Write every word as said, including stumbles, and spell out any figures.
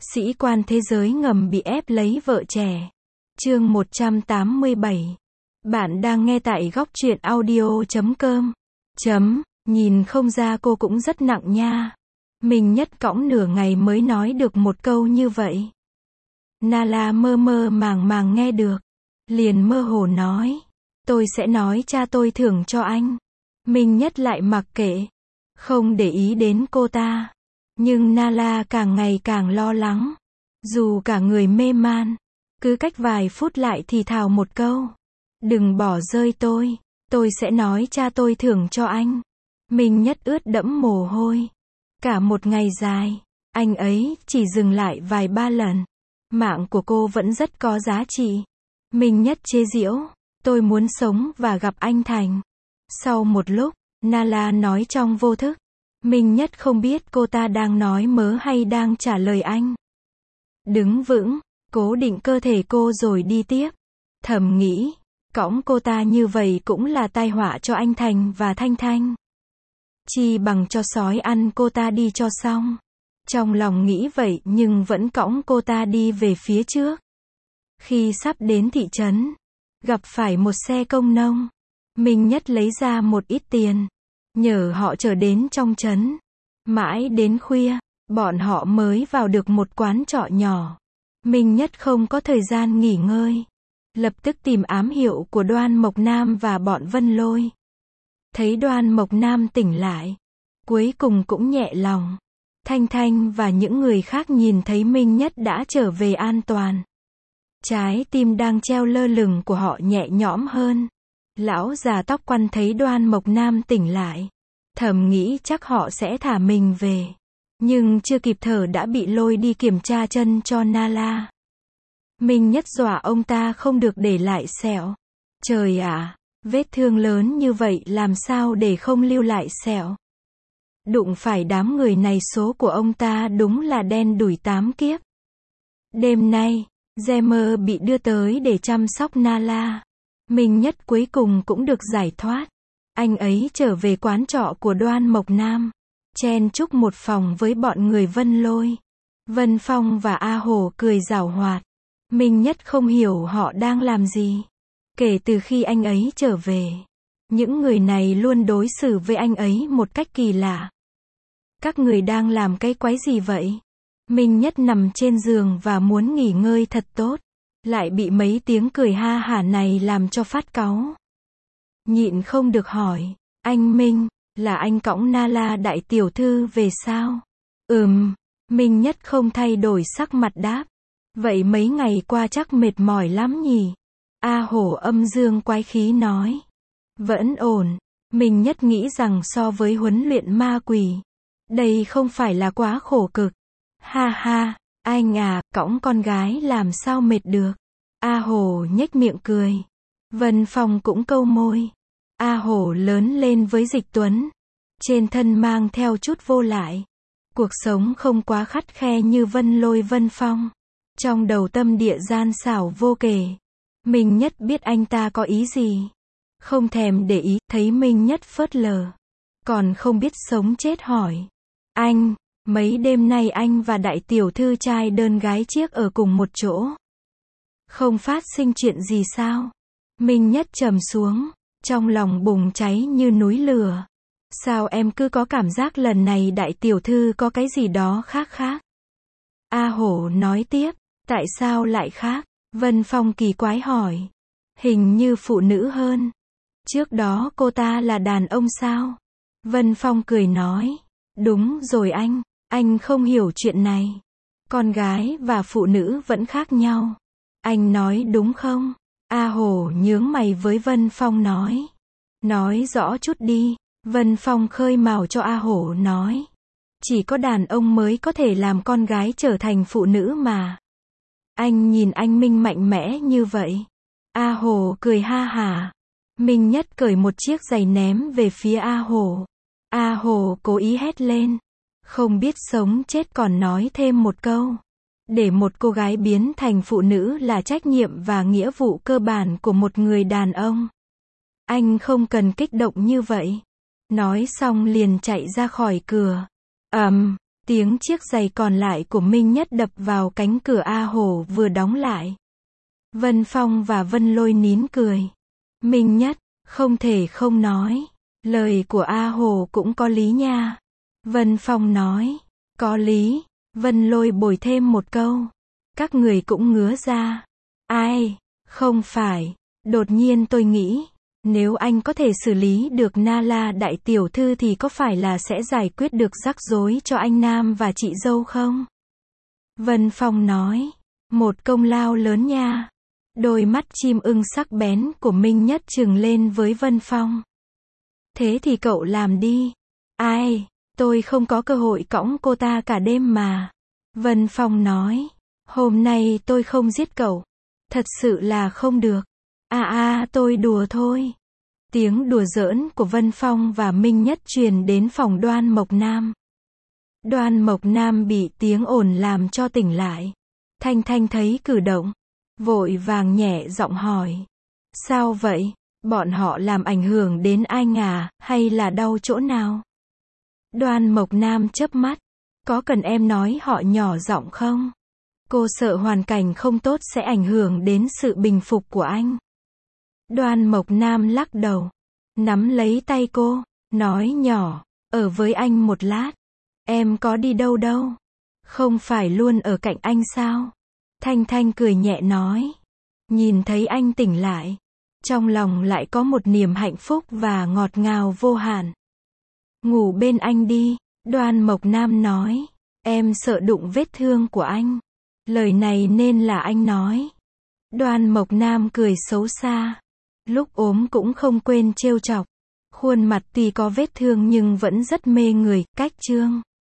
Sĩ quan thế giới ngầm bị ép lấy vợ trẻ. Chương một trăm tám mươi bảy. Bạn đang nghe tại góc truyện audio chấm com. Chấm, nhìn không ra cô cũng rất nặng nha. Mình Nhất cõng nửa ngày mới nói được một câu như vậy. Nala mơ mơ màng màng nghe được. Liền mơ hồ nói. Tôi sẽ nói cha tôi thưởng cho anh. Mình Nhất lại mặc kệ. Không để ý đến cô ta. Nhưng Nala càng ngày càng lo lắng. Dù cả người mê man. Cứ cách vài phút lại thì thào một câu. Đừng bỏ rơi tôi. Tôi sẽ nói cha tôi thưởng cho anh. Mình Nhất ướt đẫm mồ hôi. Cả một ngày dài. Anh ấy chỉ dừng lại vài ba lần. Mạng của cô vẫn rất có giá trị. Mình Nhất chế giễu. Tôi muốn sống và gặp anh Thành. Sau một lúc, Nala nói trong vô thức. Mình Nhất không biết cô ta đang nói mớ hay đang trả lời anh. Đứng vững, cố định cơ thể cô rồi đi tiếp. Thầm nghĩ, cõng cô ta như vậy cũng là tai họa cho anh Thành và Thanh Thanh. Chi bằng cho sói ăn cô ta đi cho xong. Trong lòng nghĩ vậy nhưng vẫn cõng cô ta đi về phía trước. Khi sắp đến thị trấn, gặp phải một xe công nông. Mình Nhất lấy ra một ít tiền. Nhờ họ chở đến trong trấn. Mãi đến khuya, bọn họ mới vào được một quán trọ nhỏ. Mình Nhất không có thời gian nghỉ ngơi. Lập tức tìm ám hiệu của Đoan Mộc Nam và bọn Vân Lôi. Thấy Đoan Mộc Nam tỉnh lại. Cuối cùng cũng nhẹ lòng. Thanh Thanh và những người khác nhìn thấy Minh Nhất đã trở về an toàn. Trái tim đang treo lơ lửng của họ nhẹ nhõm hơn. Lão già tóc quăn thấy Đoan Mộc Nam tỉnh lại. Thầm nghĩ chắc họ sẽ thả mình về. Nhưng chưa kịp thở đã bị lôi đi kiểm tra chân cho Nala. Minh Nhất dọa ông ta không được để lại sẹo. Trời ạ, vết thương lớn như vậy làm sao để không lưu lại sẹo. Đụng phải đám người này số của ông ta đúng là đen đủi tám kiếp. Đêm nay, Gemmer bị đưa tới để chăm sóc Nala. Minh Nhất cuối cùng cũng được giải thoát. Anh ấy trở về quán trọ của Đoan Mộc Nam. Chen chúc một phòng với bọn người Vân Lôi. Vân Phong và A Hổ cười giảo hoạt. Minh Nhất không hiểu họ đang làm gì. Kể từ khi anh ấy trở về, những người này luôn đối xử với anh ấy một cách kỳ lạ. Các người đang làm cái quái gì vậy? Minh Nhất nằm trên giường và muốn nghỉ ngơi thật tốt. Lại bị mấy tiếng cười ha hả này làm cho phát cáu. Nhịn không được hỏi. Anh Minh, là anh cõng Nala đại tiểu thư về sao? Ừm. Minh Nhất không thay đổi sắc mặt đáp. Vậy mấy ngày qua chắc mệt mỏi lắm nhỉ? A Hổ âm dương quái khí nói. Vẫn ổn. Minh Nhất nghĩ rằng so với huấn luyện ma quỷ, đây không phải là quá khổ cực. Ha ha, anh à, cõng con gái làm sao mệt được. A Hổ nhếch miệng cười. Vân Phong cũng câu môi. A Hổ lớn lên với Dịch Tuấn. Trên thân mang theo chút vô lại. Cuộc sống không quá khắt khe như Vân Lôi Vân Phong. Trong đầu tâm địa gian xảo vô kể. Minh Nhất biết anh ta có ý gì. Không thèm để ý, thấy Minh Nhất phớt lờ. Còn không biết sống chết hỏi. Anh, mấy đêm nay anh và đại tiểu thư trai đơn gái chiếc ở cùng một chỗ. Không phát sinh chuyện gì sao? Minh Nhất trầm xuống. Trong lòng bùng cháy như núi lửa. Sao em cứ có cảm giác lần này đại tiểu thư có cái gì đó khác khác? A Hổ nói tiếp. Tại sao lại khác? Vân Phong kỳ quái hỏi. Hình như phụ nữ hơn. Trước đó cô ta là đàn ông sao? Vân Phong cười nói. Đúng rồi anh. Anh không hiểu chuyện này. Con gái và phụ nữ vẫn khác nhau. Anh nói đúng không? A Hổ nhướng mày với Vân Phong nói. Nói rõ chút đi. Vân Phong khơi mào cho A Hổ nói. Chỉ có đàn ông mới có thể làm con gái trở thành phụ nữ mà. Anh nhìn anh Minh mạnh mẽ như vậy. A Hổ cười ha hả. Minh Nhất cởi một chiếc giày ném về phía A Hổ. A Hổ cố ý hét lên. Không biết sống chết còn nói thêm một câu. Để một cô gái biến thành phụ nữ là trách nhiệm và nghĩa vụ cơ bản của một người đàn ông. Anh không cần kích động như vậy. Nói xong liền chạy ra khỏi cửa. Ầm, um, Tiếng chiếc giày còn lại của Minh Nhất đập vào cánh cửa A Hồ vừa đóng lại. Vân Phong và Vân Lôi nín cười. Minh Nhất, không thể không nói. Lời của A Hồ cũng có lý nha. Vân Phong nói. Có lý. Vân Lôi bồi thêm một câu. Các người cũng ngứa ra. Ai? Không phải. Đột nhiên tôi nghĩ. Nếu anh có thể xử lý được Nala đại tiểu thư thì có phải là sẽ giải quyết được rắc rối cho anh Nam và chị dâu không? Vân Phong nói. Một công lao lớn nha. Đôi mắt chim ưng sắc bén của Minh Nhất trừng lên với Vân Phong. Thế thì cậu làm đi. Ai? Tôi không có cơ hội cõng cô ta cả đêm mà. Vân Phong nói. Hôm nay tôi không giết cậu. Thật sự là không được. À à, tôi đùa thôi. Tiếng đùa giỡn của Vân Phong và Minh Nhất truyền đến phòng Đoan Mộc Nam. Đoan Mộc Nam bị tiếng ồn làm cho tỉnh lại. Thanh Thanh thấy cử động, vội vàng nhẹ giọng hỏi. Sao vậy? Bọn họ làm ảnh hưởng đến anh à, hay là đau chỗ nào? Đoan Mộc Nam chớp mắt. Có cần em nói họ nhỏ giọng không? Cô sợ hoàn cảnh không tốt sẽ ảnh hưởng đến sự bình phục của anh. Đoan Mộc Nam lắc đầu, nắm lấy tay cô, nói nhỏ, ở với anh một lát. Em có đi đâu đâu? Không phải luôn ở cạnh anh sao? Thanh Thanh cười nhẹ nói. Nhìn thấy anh tỉnh lại, trong lòng lại có một niềm hạnh phúc và ngọt ngào vô hạn. Ngủ bên anh đi, Đoan Mộc Nam nói. Em sợ đụng vết thương của anh. Lời này nên là anh nói. Đoan Mộc Nam cười xấu xa. Lúc ốm cũng không quên trêu chọc. Khuôn mặt tuy có vết thương nhưng vẫn rất mê người, cách trương.